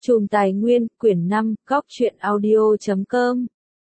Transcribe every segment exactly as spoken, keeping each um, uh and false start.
Chùm Tài Nguyên, quyển năm, góc truyện audio chấm com.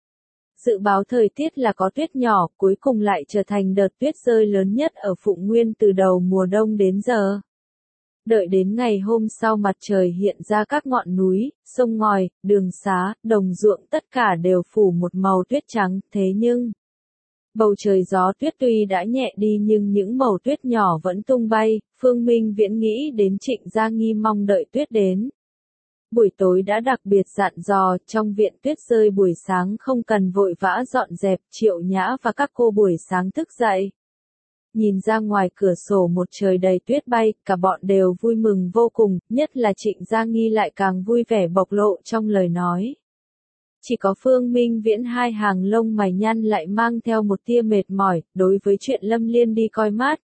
Dự báo thời tiết là có tuyết nhỏ, cuối cùng lại trở thành đợt tuyết rơi lớn nhất ở Phụng Nguyên từ đầu mùa đông đến giờ. Đợi đến ngày hôm sau mặt trời hiện ra, các ngọn núi, sông ngòi, đường xá, đồng ruộng tất cả đều phủ một màu tuyết trắng, thế nhưng bầu trời gió tuyết tuy đã nhẹ đi nhưng những mẩu tuyết nhỏ vẫn tung bay. Phương Minh Viễn nghĩ đến Trịnh Gia Nghi mong đợi tuyết đến. Buổi tối đã đặc biệt dặn dò, trong viện tuyết rơi buổi sáng không cần vội vã dọn dẹp. Triệu Nhã và các cô buổi sáng thức dậy, nhìn ra ngoài cửa sổ một trời đầy tuyết bay, cả bọn đều vui mừng vô cùng, nhất là Trịnh Gia Nghi lại càng vui vẻ bộc lộ trong lời nói. Chỉ có Phương Minh Viễn hai hàng lông mày nhăn lại mang theo một tia mệt mỏi, đối với chuyện Lâm Liên đi coi mát.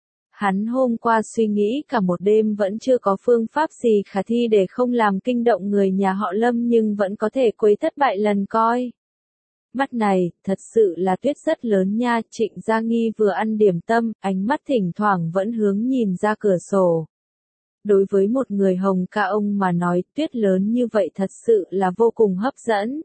Hắn hôm qua suy nghĩ cả một đêm vẫn chưa có phương pháp gì khả thi để không làm kinh động người nhà họ Lâm, nhưng vẫn có thể quấy thất bại lần coi. Mắt này, thật sự là tuyết rất lớn nha. Trịnh Gia Nghi vừa ăn điểm tâm, ánh mắt thỉnh thoảng vẫn hướng nhìn ra cửa sổ. Đối với một người Hồng Ca ông mà nói, tuyết lớn như vậy thật sự là vô cùng hấp dẫn.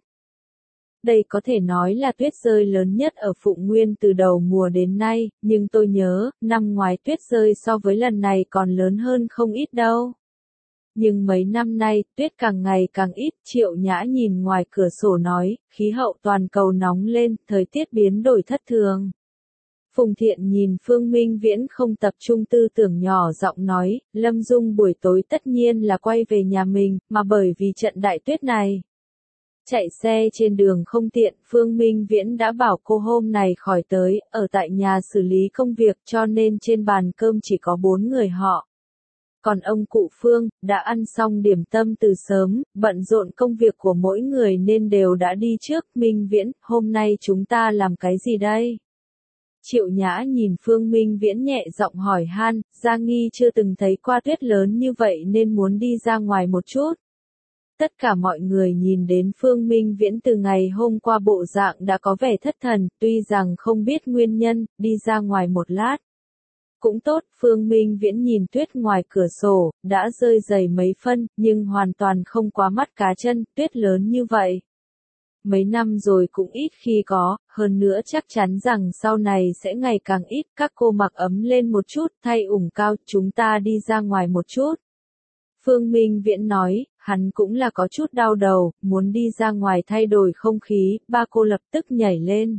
Đây có thể nói là tuyết rơi lớn nhất ở Phụng Nguyên từ đầu mùa đến nay, nhưng tôi nhớ, năm ngoái tuyết rơi so với lần này còn lớn hơn không ít đâu. Nhưng mấy năm nay, tuyết càng ngày càng ít. Triệu Nhã nhìn ngoài cửa sổ nói, khí hậu toàn cầu nóng lên, thời tiết biến đổi thất thường. Phùng Thiện nhìn Phương Minh Viễn không tập trung tư tưởng, nhỏ giọng nói, Lâm Dung buổi tối tất nhiên là quay về nhà mình, mà bởi vì trận đại tuyết này, chạy xe trên đường không tiện. Phương Minh Viễn đã bảo cô hôm này khỏi tới, ở tại nhà xử lý công việc, cho nên trên bàn cơm chỉ có bốn người họ. Còn ông cụ Phương, đã ăn xong điểm tâm từ sớm, bận rộn công việc của mỗi người nên đều đã đi trước. Minh Viễn, hôm nay chúng ta làm cái gì đây? Triệu Nhã nhìn Phương Minh Viễn nhẹ giọng hỏi han, Gia Nghi chưa từng thấy qua tuyết lớn như vậy nên muốn đi ra ngoài một chút. Tất cả mọi người nhìn đến Phương Minh Viễn từ ngày hôm qua bộ dạng đã có vẻ thất thần, tuy rằng không biết nguyên nhân, đi ra ngoài một lát cũng tốt. Phương Minh Viễn nhìn tuyết ngoài cửa sổ, đã rơi dày mấy phân, nhưng hoàn toàn không quá mắt cá chân. Tuyết lớn như vậy mấy năm rồi cũng ít khi có, hơn nữa chắc chắn rằng sau này sẽ ngày càng ít. Các cô mặc ấm lên một chút, thay ủng cao, chúng ta đi ra ngoài một chút. Phương Minh Viễn nói, hắn cũng là có chút đau đầu, muốn đi ra ngoài thay đổi không khí. Ba cô lập tức nhảy lên,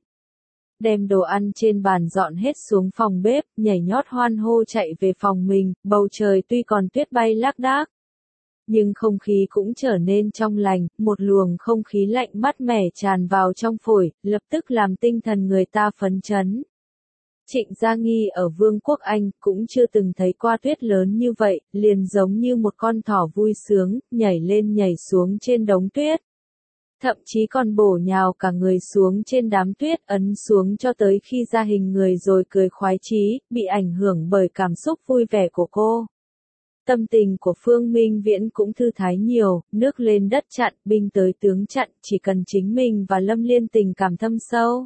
đem đồ ăn trên bàn dọn hết xuống phòng bếp, nhảy nhót hoan hô chạy về phòng mình. Bầu trời tuy còn tuyết bay lác đác, nhưng không khí cũng trở nên trong lành, một luồng không khí lạnh mát mẻ tràn vào trong phổi, lập tức làm tinh thần người ta phấn chấn. Trịnh Gia Nghi ở Vương quốc Anh cũng chưa từng thấy qua tuyết lớn như vậy, liền giống như một con thỏ vui sướng, nhảy lên nhảy xuống trên đống tuyết. Thậm chí còn bổ nhào cả người xuống trên đám tuyết, ấn xuống cho tới khi ra hình người rồi cười khoái chí, bị ảnh hưởng bởi cảm xúc vui vẻ của cô. Tâm tình của Phương Minh Viễn cũng thư thái nhiều, nước lên đất chặn, binh tới tướng chặn, chỉ cần chính mình và Lâm Liên tình cảm thâm sâu.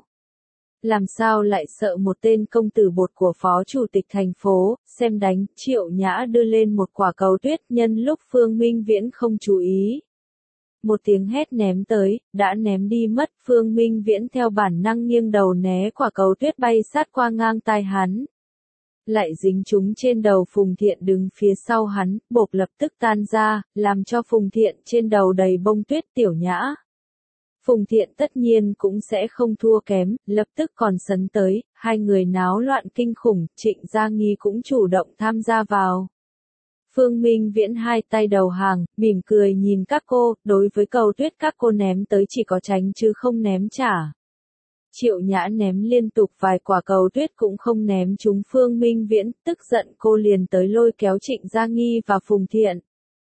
Làm sao lại sợ một tên công tử bột của phó chủ tịch thành phố, xem đánh. Triệu Nhã đưa lên một quả cầu tuyết, nhân lúc Phương Minh Viễn không chú ý, một tiếng hét ném tới, đã ném đi mất. Phương Minh Viễn theo bản năng nghiêng đầu né quả cầu tuyết bay sát qua ngang tai hắn, lại dính trúng trên đầu Phùng Thiện đứng phía sau hắn, bột lập tức tan ra, làm cho Phùng Thiện trên đầu đầy bông tuyết. Tiểu Nhã, Phùng Thiện tất nhiên cũng sẽ không thua kém, lập tức còn sấn tới, hai người náo loạn kinh khủng. Trịnh Gia Nghi cũng chủ động tham gia vào. Phương Minh Viễn hai tay đầu hàng, mỉm cười nhìn các cô, đối với cầu tuyết các cô ném tới chỉ có tránh chứ không ném trả. Triệu Nhã ném liên tục vài quả cầu tuyết cũng không ném trúng Phương Minh Viễn, tức giận cô liền tới lôi kéo Trịnh Gia Nghi và Phùng Thiện.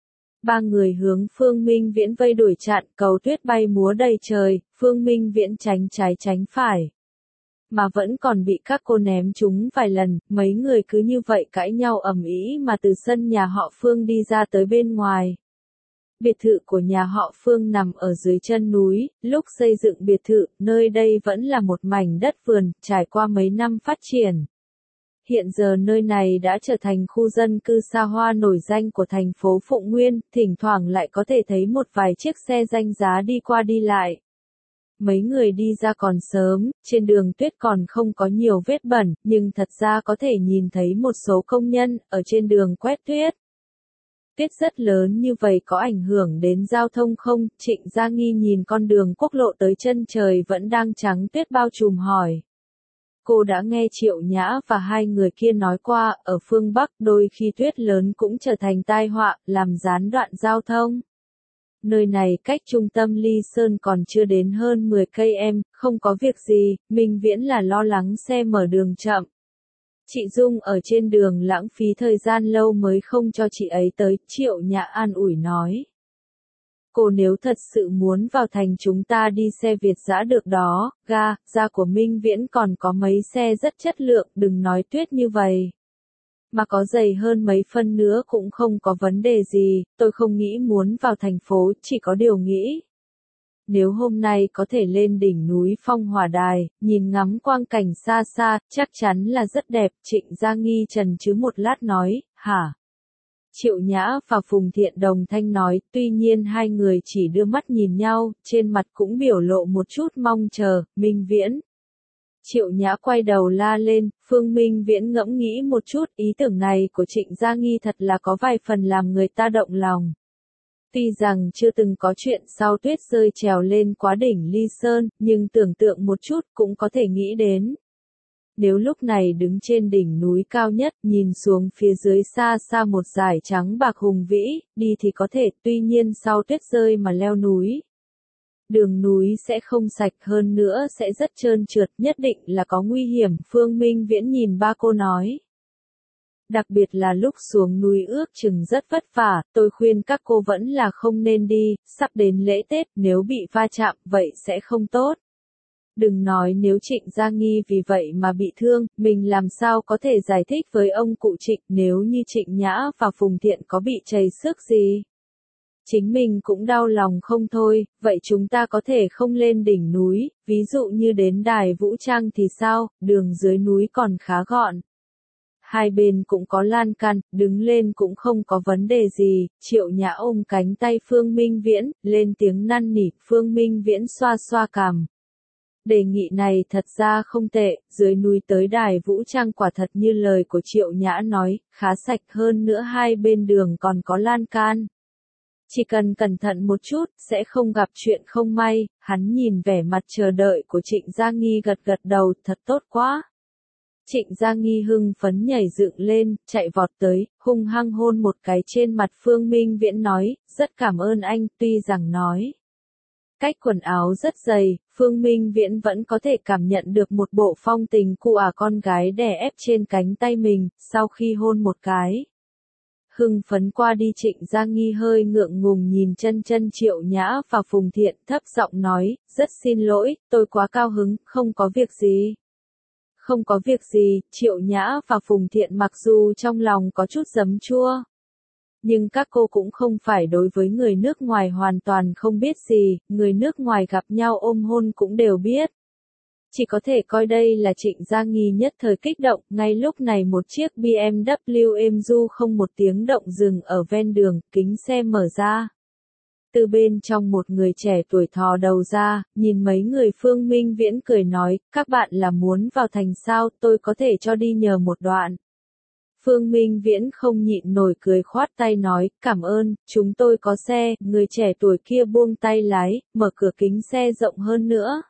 Ba người hướng Phương Minh Viễn vây đuổi chặn, cầu tuyết bay múa đầy trời, Phương Minh Viễn tránh trái tránh phải, mà vẫn còn bị các cô ném trúng vài lần. Mấy người cứ như vậy cãi nhau ầm ĩ mà từ sân nhà họ Phương đi ra tới bên ngoài. Biệt thự của nhà họ Phương nằm ở dưới chân núi, lúc xây dựng biệt thự, nơi đây vẫn là một mảnh đất vườn, trải qua mấy năm phát triển. Hiện giờ nơi này đã trở thành khu dân cư xa hoa nổi danh của thành phố Phụng Nguyên, thỉnh thoảng lại có thể thấy một vài chiếc xe danh giá đi qua đi lại. Mấy người đi ra còn sớm, trên đường tuyết còn không có nhiều vết bẩn, nhưng thật ra có thể nhìn thấy một số công nhân ở trên đường quét tuyết. Tuyết rất lớn như vậy có ảnh hưởng đến giao thông không? Trịnh Gia Nghi nhìn con đường quốc lộ tới chân trời vẫn đang trắng tuyết bao trùm hỏi. Cô đã nghe Triệu Nhã và hai người kia nói qua, ở phương Bắc đôi khi tuyết lớn cũng trở thành tai họa, làm gián đoạn giao thông. Nơi này cách trung tâm Ly Sơn còn chưa đến hơn mười cây em, không có việc gì, Minh Viễn là lo lắng xe mở đường chậm. Chị Dung ở trên đường lãng phí thời gian lâu mới không cho chị ấy tới, Triệu Nhã an ủi nói. Cô nếu thật sự muốn vào thành chúng ta đi xe Việt dã được đó, ga, ga của Minh Viễn còn có mấy xe rất chất lượng, đừng nói tuyết như vậy. Mà có dày hơn mấy phân nữa cũng không có vấn đề gì, tôi không nghĩ muốn vào thành phố, chỉ có điều nghĩ. Nếu hôm nay có thể lên đỉnh núi Phong Hỏa Đài, nhìn ngắm quang cảnh xa xa, chắc chắn là rất đẹp, Trịnh Gia Nghi chần chừ một lát nói, hả? Triệu Nhã và Phùng Thiện đồng thanh nói, tuy nhiên hai người chỉ đưa mắt nhìn nhau, trên mặt cũng biểu lộ một chút mong chờ, Minh Viễn. Triệu Nhã quay đầu la lên, Phương Minh Viễn ngẫm nghĩ một chút, ý tưởng này của Trịnh Gia Nghi thật là có vài phần làm người ta động lòng. Tuy rằng chưa từng có chuyện sau tuyết rơi trèo lên quá đỉnh Ly Sơn, nhưng tưởng tượng một chút cũng có thể nghĩ đến. Nếu lúc này đứng trên đỉnh núi cao nhất, nhìn xuống phía dưới xa xa một dải trắng bạc hùng vĩ, đi thì có thể, tuy nhiên sau tuyết rơi mà leo núi. Đường núi sẽ không sạch hơn nữa sẽ rất trơn trượt, nhất định là có nguy hiểm, Phương Minh Viễn nhìn ba cô nói. Đặc biệt là lúc xuống núi ước chừng rất vất vả, tôi khuyên các cô vẫn là không nên đi, sắp đến lễ Tết, nếu bị va chạm, vậy sẽ không tốt. Đừng nói nếu Trịnh Gia Nghi vì vậy mà bị thương, mình làm sao có thể giải thích với ông cụ Trịnh nếu như Trịnh Nhã và Phùng Thiện có bị trầy xước gì. Chính mình cũng đau lòng không thôi, vậy chúng ta có thể không lên đỉnh núi, ví dụ như đến đài Vũ Trang thì sao, đường dưới núi còn khá gọn. Hai bên cũng có lan can, đứng lên cũng không có vấn đề gì, Triệu Nhã ôm cánh tay Phương Minh Viễn, lên tiếng năn nỉ, Phương Minh Viễn xoa xoa cằm. Đề nghị này thật ra không tệ, dưới núi tới đài Vũ Trang quả thật như lời của Triệu Nhã nói, khá sạch hơn nữa hai bên đường còn có lan can. Chỉ cần cẩn thận một chút, sẽ không gặp chuyện không may, hắn nhìn vẻ mặt chờ đợi của Trịnh Gia Nghi gật gật đầu, thật tốt quá. Trịnh Gia Nghi hưng phấn nhảy dựng lên, chạy vọt tới, hung hăng hôn một cái trên mặt Phương Minh Viễn nói, rất cảm ơn anh, tuy rằng nói. Cách quần áo rất dày, Phương Minh Viễn vẫn có thể cảm nhận được một bộ phong tình cụ ả con gái đè ép trên cánh tay mình, sau khi hôn một cái. Hưng phấn qua đi Trịnh Gia Nghi hơi ngượng ngùng nhìn chân chân Triệu Nhã và Phùng Thiện thấp giọng nói, rất xin lỗi, tôi quá cao hứng, không có việc gì. Không có việc gì, Triệu Nhã và Phùng Thiện mặc dù trong lòng có chút giấm chua. Nhưng các cô cũng không phải đối với người nước ngoài hoàn toàn không biết gì, người nước ngoài gặp nhau ôm hôn cũng đều biết. Chỉ có thể coi đây là Trịnh Gia Nghi nhất thời kích động, ngay lúc này một chiếc bê em vê êm du không một tiếng động dừng ở ven đường, kính xe mở ra. Từ bên trong một người trẻ tuổi thò đầu ra, nhìn mấy người Phương Minh Viễn cười nói, các bạn là muốn vào thành sao, tôi có thể cho đi nhờ một đoạn. Phương Minh Viễn không nhịn nổi cười khoát tay nói, cảm ơn, chúng tôi có xe, người trẻ tuổi kia buông tay lái, mở cửa kính xe rộng hơn nữa.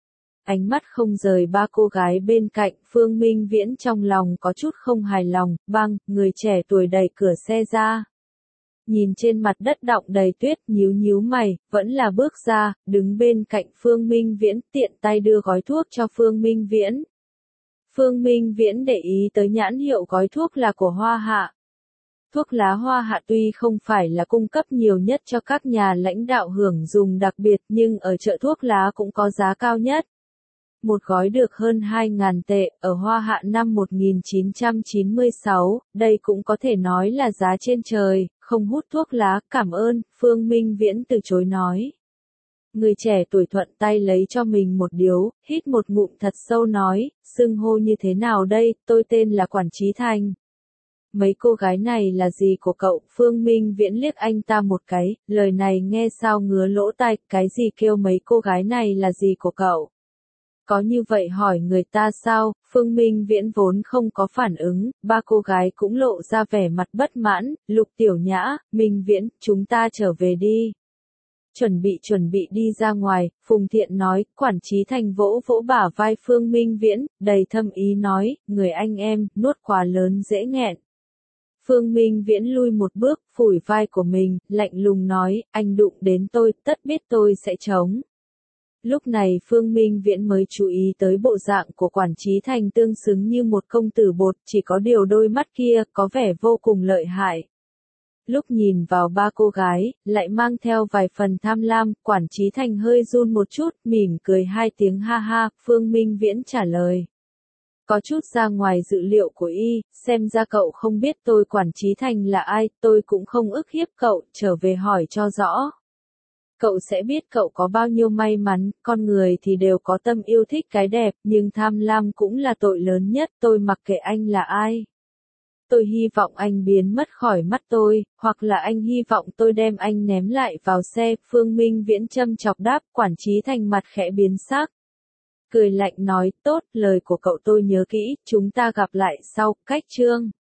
Ánh mắt không rời ba cô gái bên cạnh, Phương Minh Viễn trong lòng có chút không hài lòng, băng, người trẻ tuổi đẩy cửa xe ra. Nhìn trên mặt đất đọng đầy tuyết, nhíu nhíu mày, vẫn là bước ra, đứng bên cạnh Phương Minh Viễn, tiện tay đưa gói thuốc cho Phương Minh Viễn. Phương Minh Viễn để ý tới nhãn hiệu gói thuốc là của Hoa Hạ. Thuốc lá Hoa Hạ tuy không phải là cung cấp nhiều nhất cho các nhà lãnh đạo hưởng dùng đặc biệt nhưng ở chợ thuốc lá cũng có giá cao nhất. Một gói được hơn hai nghìn tệ, ở Hoa Hạ năm một nghìn chín trăm chín mươi sáu, đây cũng có thể nói là giá trên trời, không hút thuốc lá, cảm ơn, Phương Minh Viễn từ chối nói. Người trẻ tuổi thuận tay lấy cho mình một điếu, hít một ngụm thật sâu nói, xưng hô như thế nào đây, tôi tên là Quản Chí Thành. Mấy cô gái này là gì của cậu? Phương Minh Viễn liếc anh ta một cái, lời này nghe sao ngứa lỗ tai, cái gì kêu mấy cô gái này là gì của cậu? Có như vậy hỏi người ta sao? Phương Minh Viễn vốn không có phản ứng, ba cô gái cũng lộ ra vẻ mặt bất mãn, Lục Tiểu Nhã, Minh Viễn, chúng ta trở về đi. Chuẩn bị chuẩn bị đi ra ngoài, Phùng Thiện nói, Quản Chí Thành vỗ vỗ bả vai Phương Minh Viễn, đầy thâm ý nói, người anh em, nuốt quá lớn dễ nghẹn. Phương Minh Viễn lui một bước, phủi vai của mình, lạnh lùng nói, anh đụng đến tôi, tất biết tôi sẽ chống. Lúc này Phương Minh Viễn mới chú ý tới bộ dạng của Quản Chí Thành tương xứng như một công tử bột, chỉ có điều đôi mắt kia, có vẻ vô cùng lợi hại. Lúc nhìn vào ba cô gái, lại mang theo vài phần tham lam, Quản Chí Thành hơi run một chút, mỉm cười hai tiếng ha ha, Phương Minh Viễn trả lời. Có chút ra ngoài dự liệu của y, xem ra cậu không biết tôi Quản Chí Thành là ai, tôi cũng không ức hiếp cậu, trở về hỏi cho rõ. Cậu sẽ biết cậu có bao nhiêu may mắn, con người thì đều có tâm yêu thích cái đẹp, nhưng tham lam cũng là tội lớn nhất, tôi mặc kệ anh là ai. Tôi hy vọng anh biến mất khỏi mắt tôi, hoặc là anh hy vọng tôi đem anh ném lại vào xe, Phương Minh Viễn châm chọc đáp, Quản Chí Thành mặt khẽ biến sắc. Cười lạnh nói, tốt, lời của cậu tôi nhớ kỹ, chúng ta gặp lại sau, cách chương.